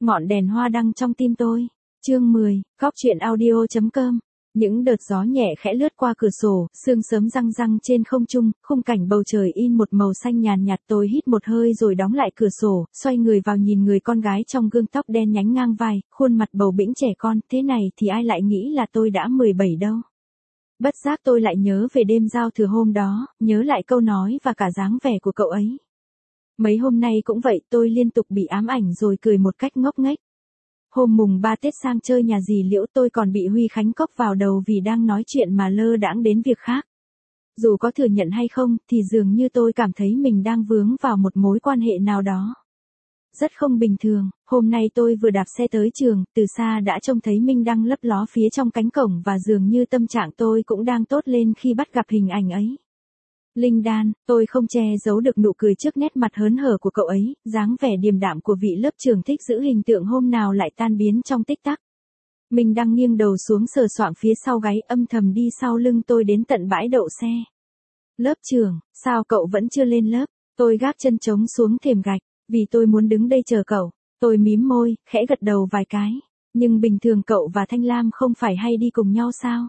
Ngọn đèn hoa đăng trong tim tôi. Chương 10, Góc truyện audio.com. Những đợt gió nhẹ khẽ lướt qua cửa sổ, sương sớm răng răng trên không trung, khung cảnh bầu trời in một màu xanh nhàn nhạt. Tôi hít một hơi rồi đóng lại cửa sổ, xoay người vào nhìn người con gái trong gương, tóc đen nhánh ngang vai, khuôn mặt bầu bĩnh trẻ con, thế này thì ai lại nghĩ là tôi đã 17 đâu. Bất giác tôi lại nhớ về đêm giao thừa hôm đó, nhớ lại câu nói và cả dáng vẻ của cậu ấy. Mấy hôm nay cũng vậy, tôi liên tục bị ám ảnh rồi cười một cách ngốc nghếch. Hôm mùng 3 Tết sang chơi nhà dì Liễu, tôi còn bị Huy Khánh cốc vào đầu vì đang nói chuyện mà lơ đãng đến việc khác. Dù có thừa nhận hay không, thì dường như tôi cảm thấy mình đang vướng vào một mối quan hệ nào đó. Rất không bình thường, hôm nay tôi vừa đạp xe tới trường, từ xa đã trông thấy Minh Đăng lấp ló phía trong cánh cổng và dường như tâm trạng tôi cũng đang tốt lên khi bắt gặp hình ảnh ấy. Linh đan, tôi không che giấu được nụ cười trước nét mặt hớn hở của cậu ấy, dáng vẻ điềm đạm của vị lớp trưởng thích giữ hình tượng hôm nào lại tan biến trong tích tắc. Minh Đăng nghiêng đầu xuống sờ soạng phía sau gáy, âm thầm đi sau lưng tôi đến tận bãi đậu xe. Lớp trưởng, sao cậu vẫn chưa lên lớp? Tôi gác chân trống xuống thềm gạch, vì tôi muốn đứng đây chờ cậu. Tôi mím môi, khẽ gật đầu vài cái. Nhưng bình thường cậu và Thanh Lam không phải hay đi cùng nhau sao?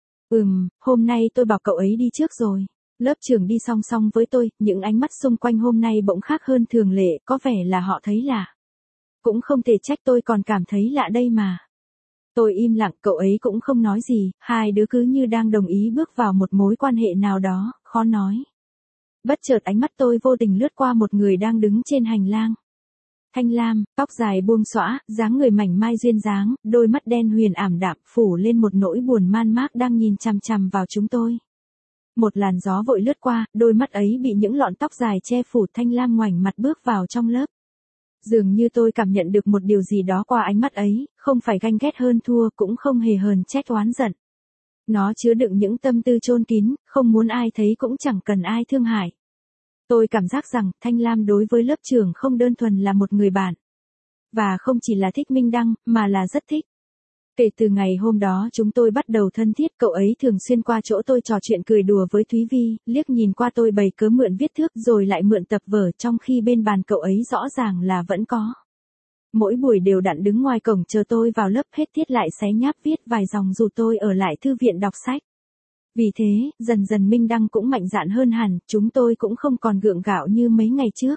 Hôm nay tôi bảo cậu ấy đi trước rồi. Lớp trưởng đi song song với tôi, những ánh mắt xung quanh hôm nay bỗng khác hơn thường lệ, có vẻ là họ thấy lạ. Cũng không thể trách tôi còn cảm thấy lạ đây mà. Tôi im lặng, cậu ấy cũng không nói gì, hai đứa cứ như đang đồng ý bước vào một mối quan hệ nào đó, khó nói. Bất chợt ánh mắt tôi vô tình lướt qua một người đang đứng trên hành lang. Thanh Lam, tóc dài buông xõa, dáng người mảnh mai duyên dáng, đôi mắt đen huyền ảm đạm phủ lên một nỗi buồn man mác đang nhìn chằm chằm vào chúng tôi. Một làn gió vội lướt qua, đôi mắt ấy bị những lọn tóc dài che phủ. Thanh Lam ngoảnh mặt bước vào trong lớp. Dường như tôi cảm nhận được một điều gì đó qua ánh mắt ấy, không phải ganh ghét hơn thua, cũng không hề hờn trách oán giận. Nó chứa đựng những tâm tư chôn kín, không muốn ai thấy cũng chẳng cần ai thương hại. Tôi cảm giác rằng Thanh Lam đối với lớp trưởng không đơn thuần là một người bạn. Và không chỉ là thích Minh Đăng, mà là rất thích. Kể từ ngày hôm đó chúng tôi bắt đầu thân thiết, cậu ấy thường xuyên qua chỗ tôi trò chuyện cười đùa với Thúy Vi, liếc nhìn qua tôi bày cớ mượn viết thước rồi lại mượn tập vở, trong khi bên bàn cậu ấy rõ ràng là vẫn có. Mỗi buổi đều đặn đứng ngoài cổng chờ tôi vào lớp, hết tiết lại xé nháp viết vài dòng dù tôi ở lại thư viện đọc sách. Vì thế, dần dần Minh Đăng cũng mạnh dạn hơn hẳn, chúng tôi cũng không còn gượng gạo như mấy ngày trước.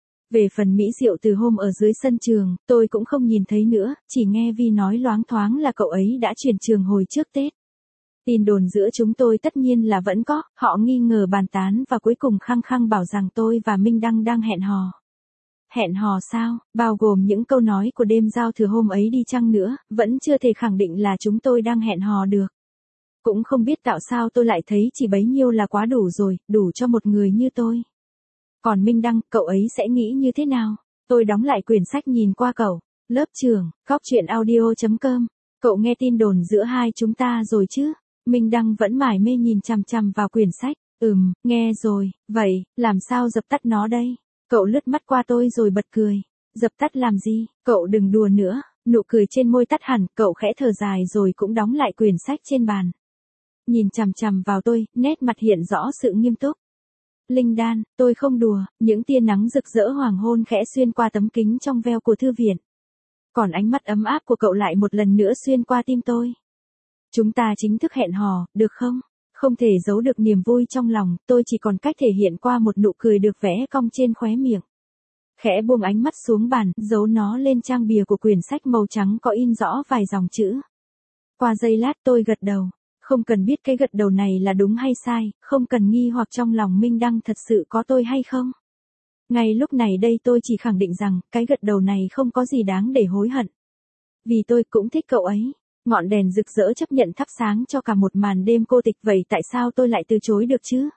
Về phần mỹ diệu từ hôm ở dưới sân trường, tôi cũng không nhìn thấy nữa, chỉ nghe Vi nói loáng thoáng là cậu ấy đã chuyển trường hồi trước Tết. Tin đồn giữa chúng tôi tất nhiên là vẫn có, họ nghi ngờ bàn tán và cuối cùng khăng khăng bảo rằng tôi và Minh Đăng đang hẹn hò. Hẹn hò sao, bao gồm những câu nói của đêm giao thừa hôm ấy đi chăng nữa, vẫn chưa thể khẳng định là chúng tôi đang hẹn hò được. Cũng không biết tại sao tôi lại thấy chỉ bấy nhiêu là quá đủ rồi, đủ cho một người như tôi. Còn Minh Đăng, cậu ấy sẽ nghĩ như thế nào? Tôi đóng lại quyển sách nhìn qua cậu. Lớp trưởng, Góc truyện audio.com. Cậu nghe tin đồn giữa hai chúng ta rồi chứ? Minh Đăng vẫn mải mê nhìn chằm chằm vào quyển sách. Nghe rồi, vậy, làm sao dập tắt nó đây? Cậu lướt mắt qua tôi rồi bật cười. Dập tắt làm gì? Cậu đừng đùa nữa. Nụ cười trên môi tắt hẳn, cậu khẽ thở dài rồi cũng đóng lại quyển sách trên bàn. Nhìn chằm chằm vào tôi, nét mặt hiện rõ sự nghiêm túc. Linh đan, tôi không đùa, những tia nắng rực rỡ hoàng hôn khẽ xuyên qua tấm kính trong veo của thư viện. Còn ánh mắt ấm áp của cậu lại một lần nữa xuyên qua tim tôi. Chúng ta chính thức hẹn hò, được không? Không thể giấu được niềm vui trong lòng, tôi chỉ còn cách thể hiện qua một nụ cười được vẽ cong trên khóe miệng. Khẽ buông ánh mắt xuống bàn, giấu nó lên trang bìa của quyển sách màu trắng có in rõ vài dòng chữ. Qua giây lát tôi gật đầu. Không cần biết cái gật đầu này là đúng hay sai, không cần nghi hoặc trong lòng Minh Đăng thật sự có tôi hay không. Ngay lúc này đây tôi chỉ khẳng định rằng, cái gật đầu này không có gì đáng để hối hận. Vì tôi cũng thích cậu ấy. Ngọn đèn rực rỡ chấp nhận thắp sáng cho cả một màn đêm cô tịch, vậy tại sao tôi lại từ chối được chứ?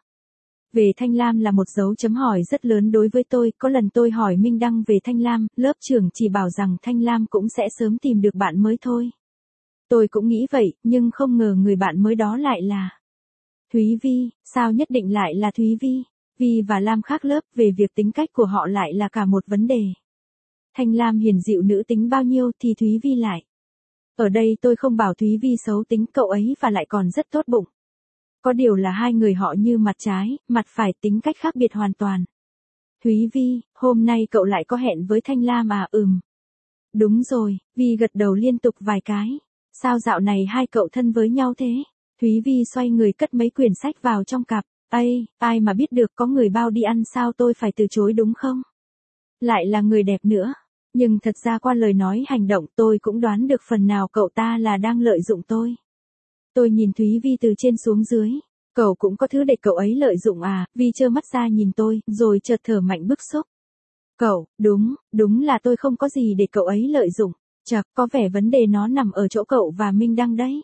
Về Thanh Lam là một dấu chấm hỏi rất lớn đối với tôi, có lần tôi hỏi Minh Đăng về Thanh Lam, lớp trưởng chỉ bảo rằng Thanh Lam cũng sẽ sớm tìm được bạn mới thôi. Tôi cũng nghĩ vậy, nhưng không ngờ người bạn mới đó lại là Thúy Vi. Sao nhất định lại là Thúy Vi? Vi và Lam khác lớp, về việc tính cách của họ lại là cả một vấn đề. Thanh Lam hiền dịu nữ tính bao nhiêu thì Thúy Vi lại. Ở đây tôi không bảo Thúy Vi xấu tính, cậu ấy và lại còn rất tốt bụng. Có điều là hai người họ như mặt trái, mặt phải, tính cách khác biệt hoàn toàn. Thúy Vi, hôm nay cậu lại có hẹn với Thanh Lam à? Đúng rồi, Vi gật đầu liên tục vài cái. Sao dạo này hai cậu thân với nhau thế? Thúy Vi xoay người cất mấy quyển sách vào trong cặp. Ây, ai mà biết được có người bao đi ăn sao tôi phải từ chối đúng không? Lại là người đẹp nữa. Nhưng thật ra qua lời nói hành động tôi cũng đoán được phần nào cậu ta là đang lợi dụng tôi. Tôi nhìn Thúy Vi từ trên xuống dưới. Cậu cũng có thứ để cậu ấy lợi dụng à? Vi trơ mắt ra nhìn tôi, rồi chợt thở mạnh bức xúc. Cậu, đúng là tôi không có gì để cậu ấy lợi dụng. Chật, có vẻ vấn đề nó nằm ở chỗ cậu và Minh Đăng đấy.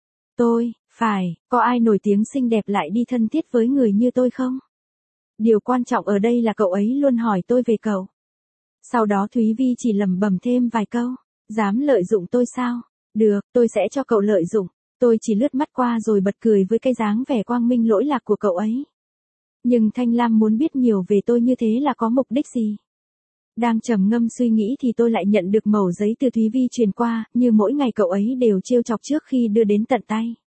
Phải, có ai nổi tiếng xinh đẹp lại đi thân thiết với người như tôi không? Điều quan trọng ở đây là cậu ấy luôn hỏi tôi về cậu. Sau đó Thúy Vi chỉ lẩm bẩm thêm vài câu. Dám lợi dụng tôi sao? Được, tôi sẽ cho cậu lợi dụng. Tôi chỉ lướt mắt qua rồi bật cười với cái dáng vẻ quang minh lỗi lạc của cậu ấy. Nhưng Thanh Lam muốn biết nhiều về tôi như thế là có mục đích gì? Đang trầm ngâm suy nghĩ thì tôi lại nhận được mẩu giấy từ Thúy Vi truyền qua, như mỗi ngày cậu ấy đều trêu chọc trước khi đưa đến tận tay.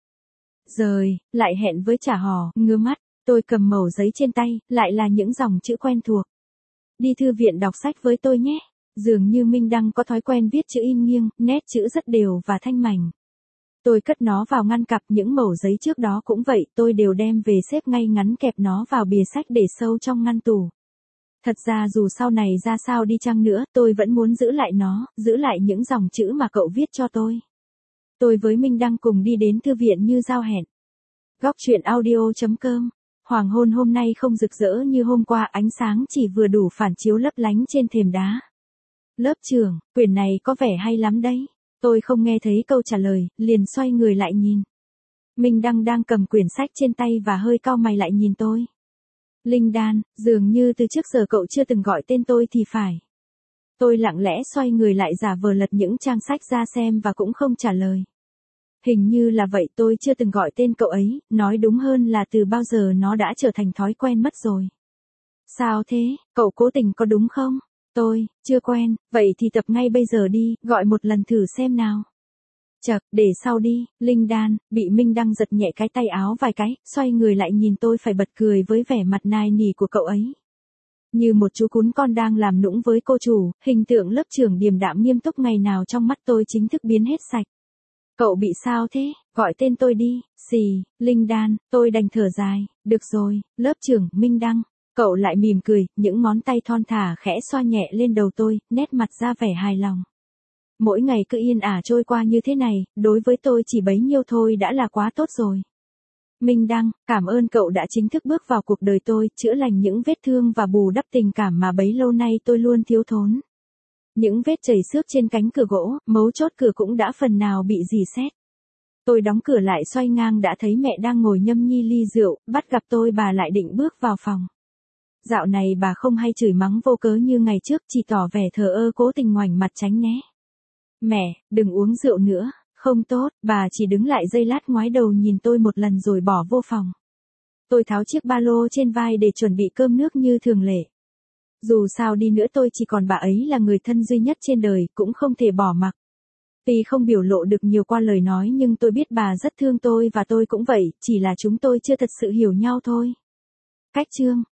Rồi, lại hẹn với trả hò, ngứa mắt, tôi cầm mẩu giấy trên tay, lại là những dòng chữ quen thuộc. Đi thư viện đọc sách với tôi nhé. Dường như Minh Đăng có thói quen viết chữ in nghiêng, nét chữ rất đều và thanh mảnh. Tôi cất nó vào ngăn cặp, những mẩu giấy trước đó cũng vậy, tôi đều đem về xếp ngay ngắn kẹp nó vào bìa sách để sâu trong ngăn tủ. Thật ra dù sau này ra sao đi chăng nữa, tôi vẫn muốn giữ lại nó, giữ lại những dòng chữ mà cậu viết cho tôi. Tôi với Minh Đăng cùng đi đến thư viện như giao hẹn. Góc truyện audio.com. Hoàng hôn hôm nay không rực rỡ như hôm qua, ánh sáng chỉ vừa đủ phản chiếu lấp lánh trên thềm đá. Lớp trưởng, quyển này có vẻ hay lắm đấy. Tôi không nghe thấy câu trả lời, liền xoay người lại nhìn. Minh Đăng đang cầm quyển sách trên tay và hơi cau mày lại nhìn tôi. Linh Đan, dường như từ trước giờ cậu chưa từng gọi tên tôi thì phải. Tôi lặng lẽ xoay người lại giả vờ lật những trang sách ra xem và cũng không trả lời. Hình như là vậy, tôi chưa từng gọi tên cậu ấy, nói đúng hơn là từ bao giờ nó đã trở thành thói quen mất rồi. Sao thế, cậu cố tình có đúng không? Tôi, chưa quen, vậy thì tập ngay bây giờ đi, gọi một lần thử xem nào. Chật, để sau đi, Linh Đan, bị Minh Đăng giật nhẹ cái tay áo vài cái, xoay người lại nhìn tôi phải bật cười với vẻ mặt nài nỉ của cậu ấy. Như một chú cún con đang làm nũng với cô chủ, hình tượng lớp trưởng điềm đạm nghiêm túc ngày nào trong mắt tôi chính thức biến hết sạch. Cậu bị sao thế, gọi tên tôi đi, Linh Đan, tôi đành thở dài, được rồi, lớp trưởng, Minh Đăng. Cậu lại mỉm cười, những ngón tay thon thả khẽ xoa nhẹ lên đầu tôi, nét mặt ra vẻ hài lòng. Mỗi ngày cứ yên ả trôi qua như thế này, đối với tôi chỉ bấy nhiêu thôi đã là quá tốt rồi. Minh Đăng, cảm ơn cậu đã chính thức bước vào cuộc đời tôi, chữa lành những vết thương và bù đắp tình cảm mà bấy lâu nay tôi luôn thiếu thốn. Những vết chảy xước trên cánh cửa gỗ, mấu chốt cửa cũng đã phần nào bị rỉ sét. Tôi đóng cửa lại xoay ngang đã thấy mẹ đang ngồi nhâm nhi ly rượu, bắt gặp tôi bà lại định bước vào phòng. Dạo này bà không hay chửi mắng vô cớ như ngày trước, chỉ tỏ vẻ thờ ơ cố tình ngoảnh mặt tránh né. Mẹ, đừng uống rượu nữa, không tốt, bà chỉ đứng lại giây lát ngoái đầu nhìn tôi một lần rồi bỏ vô phòng. Tôi tháo chiếc ba lô trên vai để chuẩn bị cơm nước như thường lệ. Dù sao đi nữa tôi chỉ còn bà ấy là người thân duy nhất trên đời, cũng không thể bỏ mặc. Tuy không biểu lộ được nhiều qua lời nói nhưng tôi biết bà rất thương tôi và tôi cũng vậy, chỉ là chúng tôi chưa thật sự hiểu nhau thôi. Cách chương